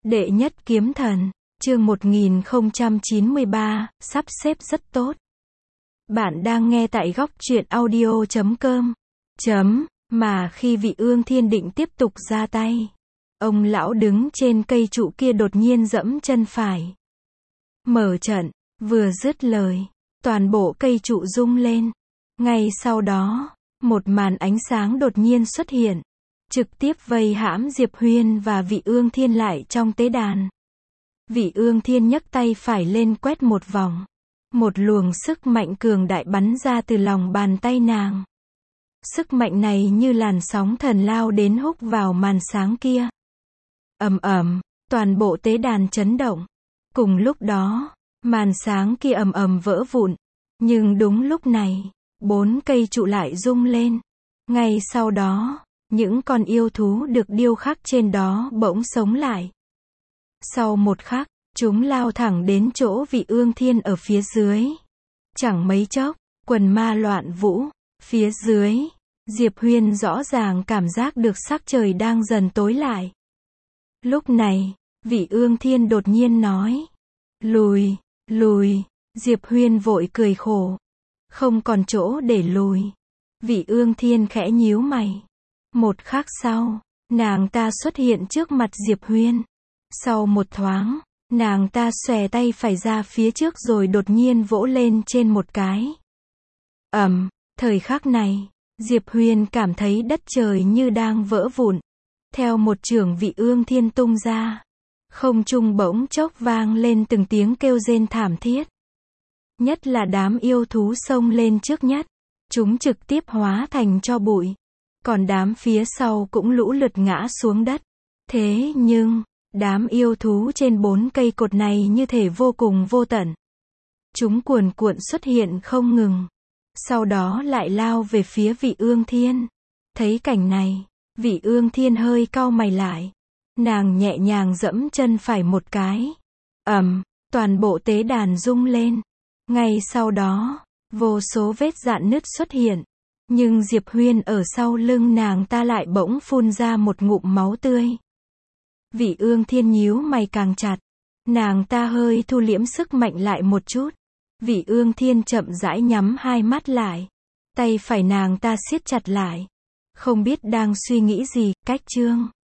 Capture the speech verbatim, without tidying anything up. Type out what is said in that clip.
Đệ nhất kiếm thần, chương một nghìn không trăm chín mươi ba, sắp xếp rất tốt. Bạn đang nghe tại góc truyện audio chấm com. Chấm, mà khi vị ương thiên định tiếp tục ra tay. Ông lão đứng trên cây trụ kia đột nhiên giẫm chân phải. Mở trận, vừa dứt lời, toàn bộ cây trụ rung lên. Ngay sau đó, một màn ánh sáng đột nhiên xuất hiện. Trực tiếp vây hãm Diệp Huyên và vị ương thiên lại trong tế đàn. Vị ương thiên nhấc tay phải lên quét một vòng. Một luồng sức mạnh cường đại bắn ra từ lòng bàn tay nàng. Sức mạnh này như làn sóng thần lao đến húc vào màn sáng kia. Ầm ầm, toàn bộ tế đàn chấn động. Cùng lúc đó, màn sáng kia ầm ầm vỡ vụn. Nhưng đúng lúc này, bốn cây trụ lại rung lên. Ngay sau đó, những con yêu thú được điêu khắc trên đó bỗng sống lại. Sau một khắc, chúng lao thẳng đến chỗ vị ương thiên ở phía dưới. Chẳng mấy chốc, quần ma loạn vũ. Phía dưới, Diệp Huyên rõ ràng cảm giác được sắc trời đang dần tối lại. Lúc này, vị ương thiên đột nhiên nói. Lùi, lùi, Diệp Huyên vội cười khổ. Không còn chỗ để lùi. Vị ương thiên khẽ nhíu mày. Một khắc sau, nàng ta xuất hiện trước mặt Diệp Huyên. Sau một thoáng, nàng ta xòe tay phải ra phía trước rồi đột nhiên vỗ lên trên một cái. Ầm, thời khắc này, Diệp Huyên cảm thấy đất trời như đang vỡ vụn. Theo một chưởng vị ương thiên tung ra, không trung bỗng chốc vang lên từng tiếng kêu rên thảm thiết. Nhất là đám yêu thú xông lên trước nhất, chúng trực tiếp hóa thành tro bụi. Còn đám phía sau cũng lũ lượt ngã xuống đất. Thế nhưng, đám yêu thú trên bốn cây cột này như thể vô cùng vô tận. Chúng cuồn cuộn xuất hiện không ngừng. Sau đó lại lao về phía vị ương thiên. Thấy cảnh này, vị ương thiên hơi cau mày lại. Nàng nhẹ nhàng giẫm chân phải một cái. Ầm, toàn bộ tế đàn rung lên. Ngay sau đó, vô số vết rạn nứt xuất hiện. Nhưng Diệp Huyên ở sau lưng nàng ta lại bỗng phun ra một ngụm máu tươi. Vị ương thiên nhíu mày càng chặt. Nàng ta hơi thu liễm sức mạnh lại một chút. Vị ương thiên chậm rãi nhắm hai mắt lại. Tay phải nàng ta siết chặt lại. Không biết đang suy nghĩ gì, cách chương.